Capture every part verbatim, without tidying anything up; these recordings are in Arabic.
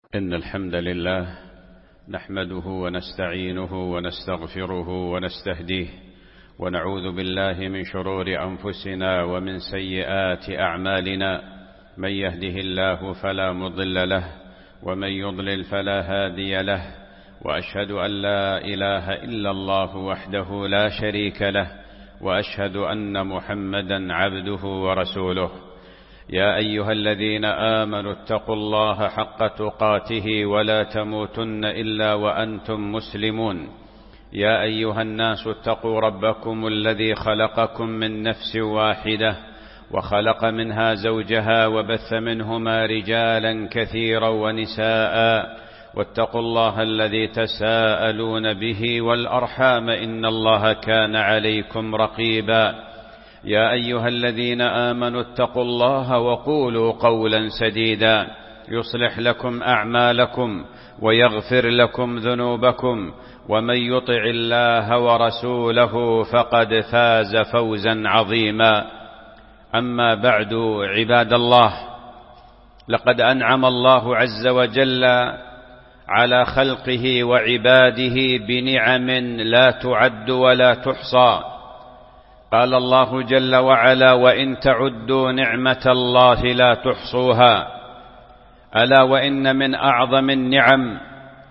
إن الحمد لله نحمده ونستعينه ونستغفره ونستهديه ونعوذ بالله من شرور أنفسنا ومن سيئات أعمالنا. من يهده الله فلا مضل له ومن يضلل فلا هادي له، وأشهد أن لا إله إلا الله وحده لا شريك له، وأشهد أن محمدا عبده ورسوله. يا أيها الذين آمنوا اتقوا الله حق تقاته ولا تموتن إلا وأنتم مسلمون. يا أيها الناس اتقوا ربكم الذي خلقكم من نفس واحدة وخلق منها زوجها وبث منهما رجالا كثيرا ونساء، واتقوا الله الذي تساءلون به والأرحام إن الله كان عليكم رقيبا. يا أيها الذين آمنوا اتقوا الله وقولوا قولا سديدا يصلح لكم أعمالكم ويغفر لكم ذنوبكم، ومن يطع الله ورسوله فقد فاز فوزا عظيما. أما بعد، عباد الله، لقد أنعم الله عز وجل على خلقه وعباده بنعم لا تعد ولا تحصى. قال الله جل وعلا: وإن تعدوا نعمة الله لا تحصوها. ألا وإن من أعظم النعم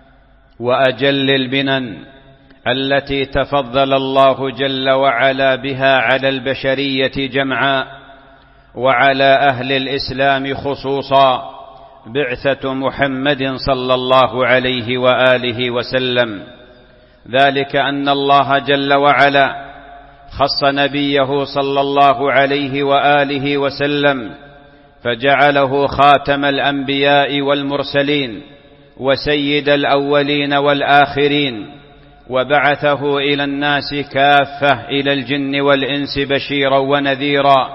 وأجل المنن التي تفضل الله جل وعلا بها على البشرية جمعاء وعلى أهل الإسلام خصوصا بعثة محمد صلى الله عليه وآله وسلم، ذلك أن الله جل وعلا خص نبيه صلى الله عليه وآله وسلم فجعله خاتم الأنبياء والمرسلين وسيد الأولين والآخرين، وبعثه إلى الناس كافة، إلى الجن والإنس بشيرا ونذيرا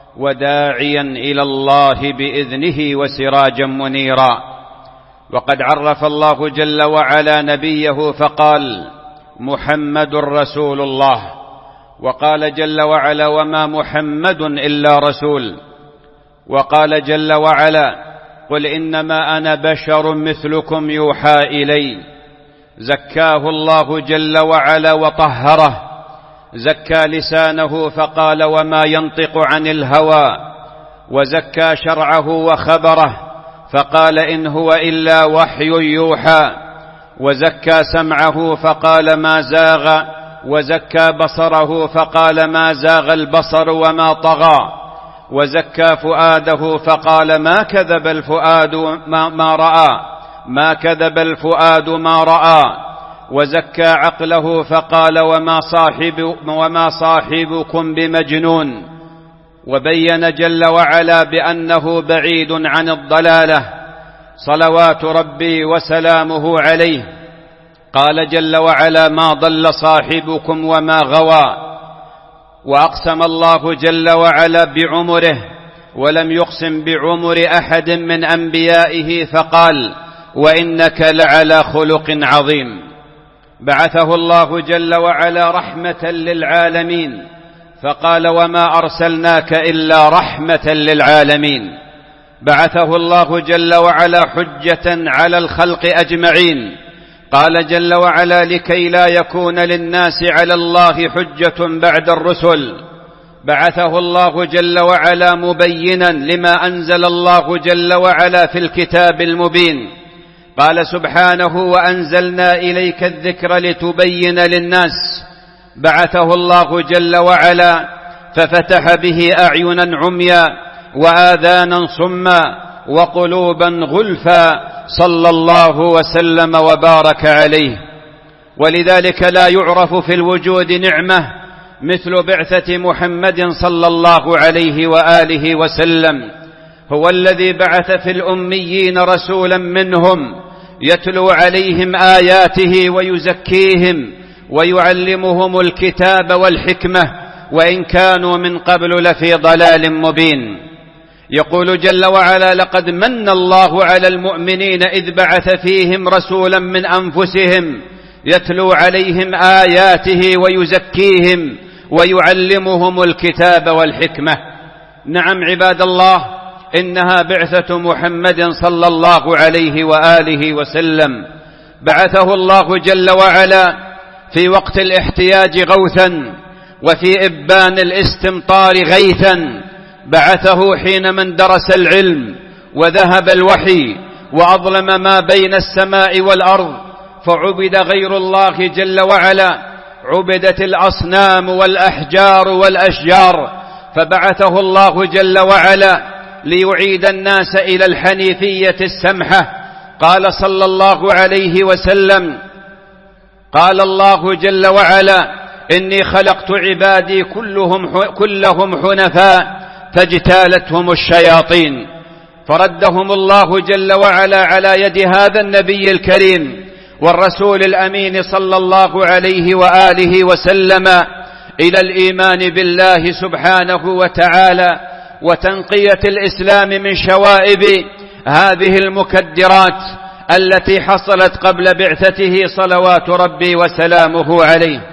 وداعيا إلى الله بإذنه وسراجا منيرا. وقد عرف الله جل وعلا نبيه فقال: محمد رسول الله. وقال جل وعلا: وما محمد إلا رسول. وقال جل وعلا: قل إنما أنا بشر مثلكم يوحى إلي. زكاه الله جل وعلا وطهره، زكى لسانه فقال: وما ينطق عن الهوى. وزكى شرعه وخبره فقال: إن هو إلا وحي يوحى. وزكى سمعه فقال: ما زاغ. وزكى بصره فقال: ما زاغ البصر وما طغى. وزكى فؤاده فقال: ما كذب الفؤاد ما, ما رأى ما كذب الفؤاد ما رأى. وزكى عقله فقال: وما, صاحب وما صاحبكم بمجنون. وبين جل وعلا بأنه بعيد عن الضلالة صلوات ربي وسلامه عليه. قال جل وعلا: ما ضل صاحبكم وما غوى. وأقسم الله جل وعلا بعمره ولم يقسم بعمر أحد من أنبيائه فقال: وإنك لعلى خلق عظيم. بعثه الله جل وعلا رحمة للعالمين فقال: وما أرسلناك إلا رحمة للعالمين. بعثه الله جل وعلا حجة على الخلق أجمعين. قال جل وعلا: لكي لا يكون للناس على الله حجة بعد الرسل. بعثه الله جل وعلا مبينا لما أنزل الله جل وعلا في الكتاب المبين. قال سبحانه: وأنزلنا إليك الذكر لتبين للناس. بعثه الله جل وعلا ففتح به أعينا عميا وآذانا صما وقلوبا غلفا، صلى الله وسلم وبارك عليه. ولذلك لا يعرف في الوجود نعمة مثل بعثة محمد صلى الله عليه وآله وسلم. هو الذي بعث في الأميين رسولا منهم يتلو عليهم آياته ويزكيهم ويعلمهم الكتاب والحكمة، وإن كانوا من قبل لفي ضلال مبين. يقول جل وعلا: لقد من الله على المؤمنين إذ بعث فيهم رسولا من أنفسهم يتلو عليهم آياته ويزكيهم ويعلمهم الكتاب والحكمة. نعم عباد الله، إنها بعثة محمد صلى الله عليه وآله وسلم، بعثه الله جل وعلا في وقت الاحتياج غوثا، وفي إبان الاستمطار غيثا. بعثه حين من درس العلم وذهب الوحي وأظلم ما بين السماء والأرض، فعبد غير الله جل وعلا، عبدت الأصنام والأحجار والأشجار، فبعثه الله جل وعلا ليعيد الناس إلى الحنيفية السمحة. قال صلى الله عليه وسلم: قال الله جل وعلا: إني خلقت عبادي كلهم, كلهم حنفاء فاجتالتهم الشياطين. فردهم الله جل وعلا على يد هذا النبي الكريم والرسول الأمين صلى الله عليه وآله وسلم إلى الإيمان بالله سبحانه وتعالى، وتنقية الإسلام من شوائب هذه المكدرات التي حصلت قبل بعثته صلوات ربي وسلامه عليه.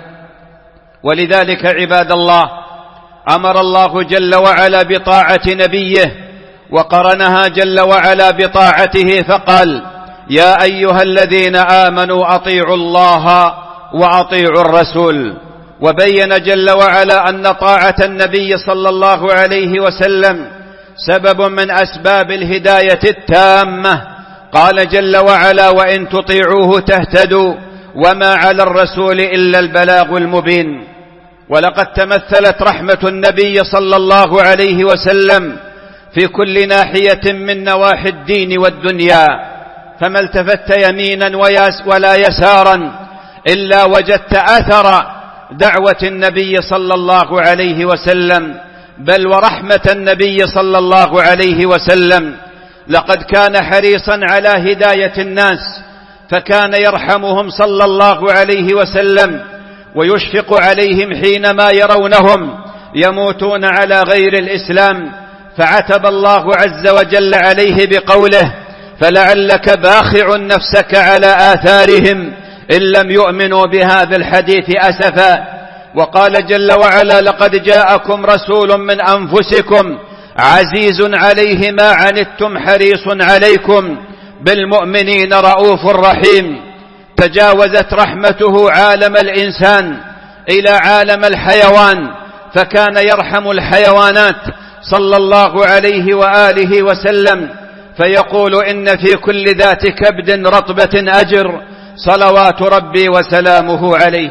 ولذلك عباد الله، أمر الله جل وعلا بطاعة نبيه، وقرنها جل وعلا بطاعته فقال: يا أيها الذين آمنوا أطيعوا الله وأطيعوا الرسول. وبين جل وعلا أن طاعة النبي صلى الله عليه وسلم سبب من أسباب الهداية التامة. قال جل وعلا: وإن تطيعوه تهتدوا وما على الرسول إلا البلاغ المبين. ولقد تمثلت رحمة النبي صلى الله عليه وسلم في كل ناحية من نواحي الدين والدنيا، فما التفت يمينا ولا يسارا إلا وجدت أثر دعوة النبي صلى الله عليه وسلم، بل ورحمة النبي صلى الله عليه وسلم. لقد كان حريصا على هداية الناس، فكان يرحمهم صلى الله عليه وسلم ويشفق عليهم حينما يرونهم يموتون على غير الإسلام، فعتب الله عز وجل عليه بقوله: فلعلك باخع نفسك على آثارهم إن لم يؤمنوا بهذا الحديث أسفا. وقال جل وعلا: لقد جاءكم رسول من أنفسكم عزيز عليه ما عنتم حريص عليكم بالمؤمنين رؤوف رحيم. تجاوزت رحمته عالم الإنسان إلى عالم الحيوان، فكان يرحم الحيوانات صلى الله عليه وآله وسلم، فيقول: إن في كل ذات كبد رطبة أجر صلوات ربي وسلامه عليه.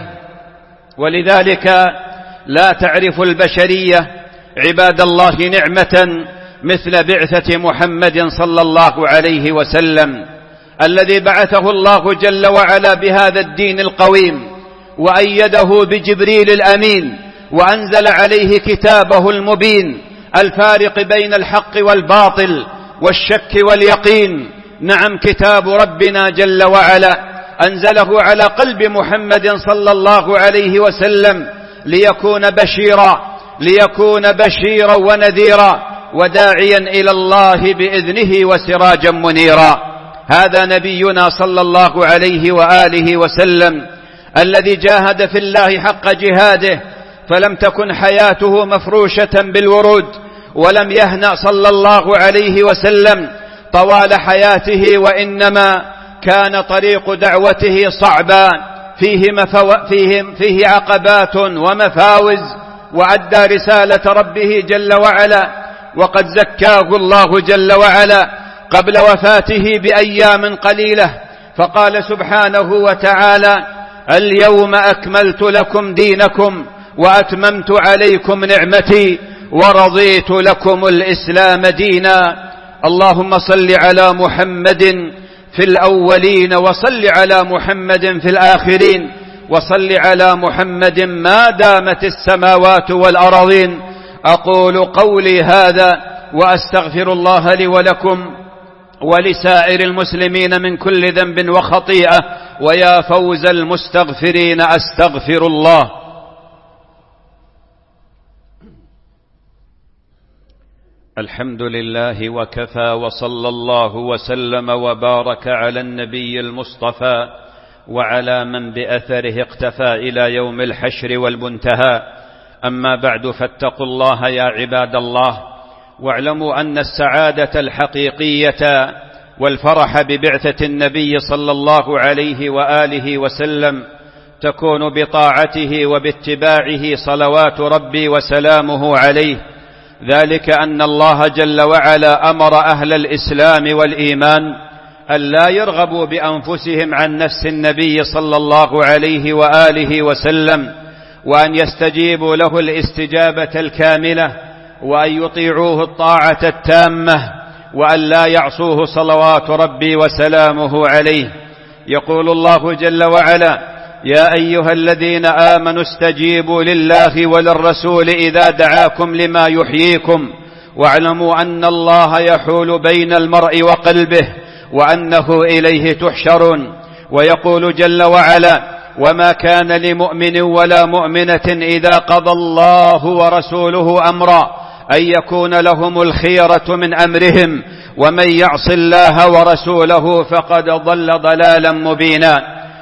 ولذلك لا تعرف البشرية عباد الله نعمة مثل بعثة محمد صلى الله عليه وسلم، الذي بعثه الله جل وعلا بهذا الدين القويم، وأيده بجبريل الأمين، وأنزل عليه كتابه المبين الفارق بين الحق والباطل والشك واليقين. نعم، كتاب ربنا جل وعلا أنزله على قلب محمد صلى الله عليه وسلم ليكون بشيرا ليكون بشيرا ونذيرا وداعيا إلى الله بإذنه وسراجا منيرا. هذا نبينا صلى الله عليه وآله وسلم الذي جاهد في الله حق جهاده، فلم تكن حياته مفروشة بالورود، ولم يهنأ صلى الله عليه وسلم طوال حياته، وإنما كان طريق دعوته صعبا فيه, مفو... فيه... فيه عقبات ومفاوز، وأدى رسالة ربه جل وعلا، وقد زكاه الله جل وعلا قبل وفاته بأيام قليلة، فقال سبحانه وتعالى: اليوم أكملت لكم دينكم وأتممت عليكم نعمتي ورضيت لكم الإسلام دينا. اللهم صل على محمد في الأولين، وصل على محمد في الآخرين، وصل على محمد ما دامت السماوات والأراضين. أقول قولي هذا وأستغفر الله لي ولكم ولسائر المسلمين من كل ذنب وخطيئة، ويا فوز المستغفرين أستغفر الله. الحمد لله وكفى، وصلى الله وسلم وبارك على النبي المصطفى وعلى من بأثره اقتفى إلى يوم الحشر والمنتهى. أما بعد، فاتقوا الله يا عباد الله، واعلموا أن السعادة الحقيقية والفرح ببعثة النبي صلى الله عليه وآله وسلم تكون بطاعته وباتباعه صلوات ربي وسلامه عليه، ذلك أن الله جل وعلا أمر أهل الإسلام والإيمان أن لا يرغبوا بأنفسهم عن نفس النبي صلى الله عليه وآله وسلم، وأن يستجيبوا له الاستجابة الكاملة، وأن يطيعوه الطاعة التامة، وأن لا يعصوه صلوات ربي وسلامه عليه. يقول الله جل وعلا: يا أيها الذين آمنوا استجيبوا لله وللرسول إذا دعاكم لما يحييكم واعلموا أن الله يحول بين المرء وقلبه وأنه إليه تحشرون. ويقول جل وعلا: وما كان لمؤمن ولا مؤمنة إذا قضى الله ورسوله أمرا أن يكون لهم الخيرة من أمرهم ومن يعص الله ورسوله فقد ضل ضلالا مبينا.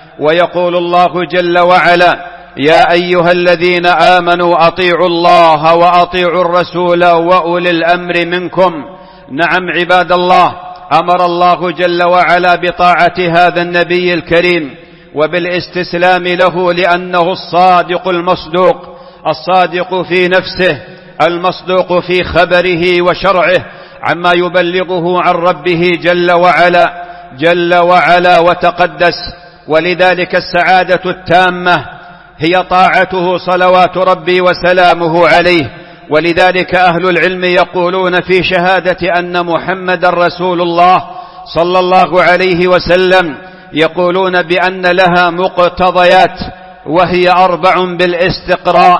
ويقول الله جل وعلا: يا أيها الذين آمنوا أطيعوا الله وأطيعوا الرسول وأولي الأمر منكم. نعم عباد الله، أمر الله جل وعلا بطاعة هذا النبي الكريم وبالاستسلام له، لأنه الصادق المصدوق، الصادق في نفسه، المصدوق في خبره وشرعه عما يبلغه عن ربه جل وعلا جل وعلا وتقدس. ولذلك السعادة التامة هي طاعته صلوات ربي وسلامه عليه. ولذلك أهل العلم يقولون في شهادة أن محمد رسول الله صلى الله عليه وسلم، يقولون بأن لها مقتضيات، وهي أربع بالاستقراء: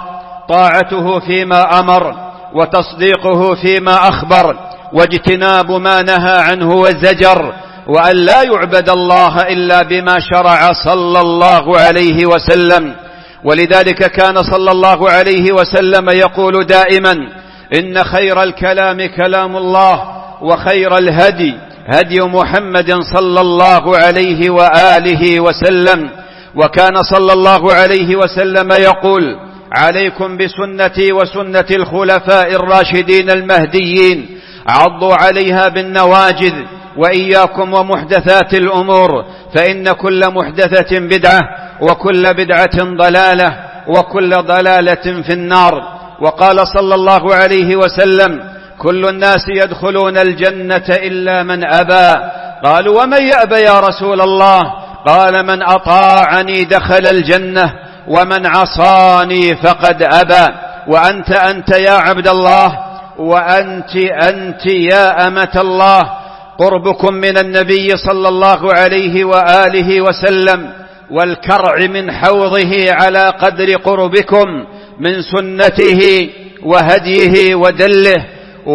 طاعته فيما أمر، وتصديقه فيما أخبر، واجتناب ما نهى عنه والزجر، وأن لا يعبد الله إلا بما شرع صلى الله عليه وسلم. ولذلك كان صلى الله عليه وسلم يقول دائما: إن خير الكلام كلام الله، وخير الهدي هدي محمد صلى الله عليه وآله وسلم. وكان صلى الله عليه وسلم يقول: عليكم بسنتي وسنة الخلفاء الراشدين المهديين، عضوا عليها بالنواجذ، وإياكم ومحدثات الأمور، فإن كل محدثة بدعة، وكل بدعة ضلالة، وكل ضلالة في النار. وقال صلى الله عليه وسلم: كل الناس يدخلون الجنة إلا من أبى. قالوا: ومن يأبى يا رسول الله؟ قال: من أطاعني دخل الجنة، ومن عصاني فقد أبى. وأنت أنت يا عبد الله، وأنت أنت يا أمة الله، قربكم من النبي صلى الله عليه وآله وسلم والكرع من حوضه على قدر قربكم من سنته وهديه ودله،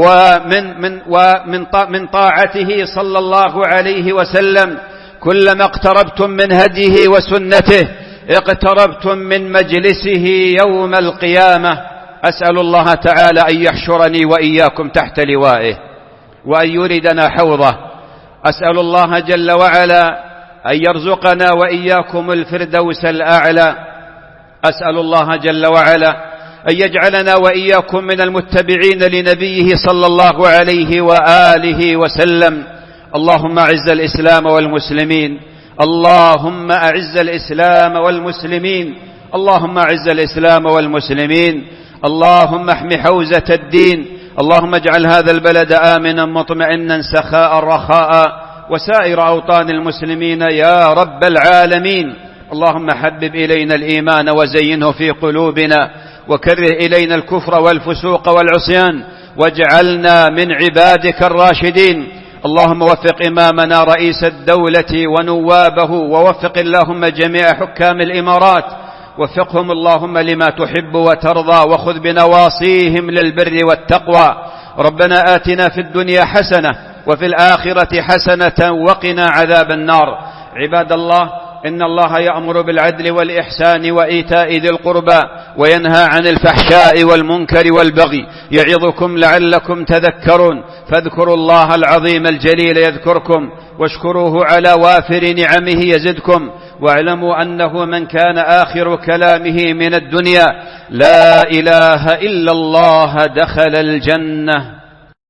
ومن من ومن من طاعته صلى الله عليه وسلم. كلما اقتربتم من هديه وسنته اقتربتم من مجلسه يوم القيامة. أسأل الله تعالى أن يحشرني وإياكم تحت لوائه، وأن يردنا حوضه. أسأل الله جل وعلا أن يرزقنا وإياكم الفردوس الأعلى. أسأل الله جل وعلا أن يجعلنا وإياكم من المتبعين لنبيه صلى الله عليه وآله وسلم. اللهم أعز الإسلام والمسلمين، اللهم أعز الإسلام والمسلمين، اللهم أعز الإسلام والمسلمين، اللهم احم حوزة الدين، اللهم اجعل هذا البلد آمنا مطمئنا سخاء رخاء، وسائر أوطان المسلمين يا رب العالمين. اللهم حبب إلينا الإيمان وزينه في قلوبنا، وكره إلينا الكفر والفسوق والعصيان، واجعلنا من عبادك الراشدين. اللهم وفق إمامنا رئيس الدولة ونوابه، ووفق اللهم جميع حكام الإمارات، وفقهم اللهم لما تحب وترضى، وخذ بنواصيهم للبر والتقوى. ربنا آتنا في الدنيا حسنة وفي الآخرة حسنة وقنا عذاب النار. عباد الله، إن الله يأمر بالعدل والإحسان وإيتاء ذي القربى، وينهى عن الفحشاء والمنكر والبغي، يعظكم لعلكم تذكرون. فاذكروا الله العظيم الجليل يذكركم، واشكروه على وافر نعمه يزدكم. واعلموا أنه من كان آخر كلامه من الدنيا لا إله إلا الله دخل الجنة.